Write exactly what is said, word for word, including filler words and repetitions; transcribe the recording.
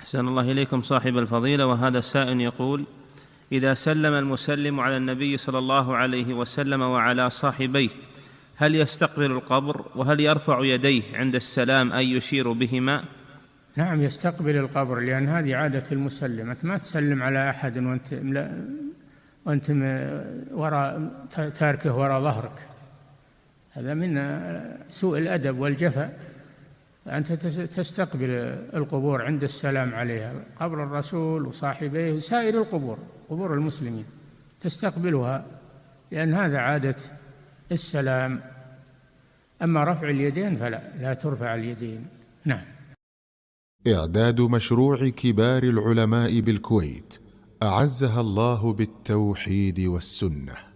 أحسن الله إليكم صاحب الفضيلة. وهذا سائل يقول: إذا سلم المسلم على النبي صلى الله عليه وسلم وعلى صاحبيه هل يستقبل القبر؟ وهل يرفع يديه عند السلام أي يشير بهما؟ نعم يستقبل القبر، لأن هذه عادة المسلم. أنت ما تسلم على أحد وأنت وأنت وراء تاركه وراء ظهرك، هذا من سوء الأدب والجفاء. أنت تستقبل القبور عند السلام عليها، قبر الرسول وصاحبيه وسائر القبور، قبور المسلمين تستقبلها، لأن هذا عادة السلام. أما رفع اليدين فلا، لا ترفع اليدين. نعم. إعداد مشروع كبار العلماء بالكويت أعزها الله بالتوحيد والسنة.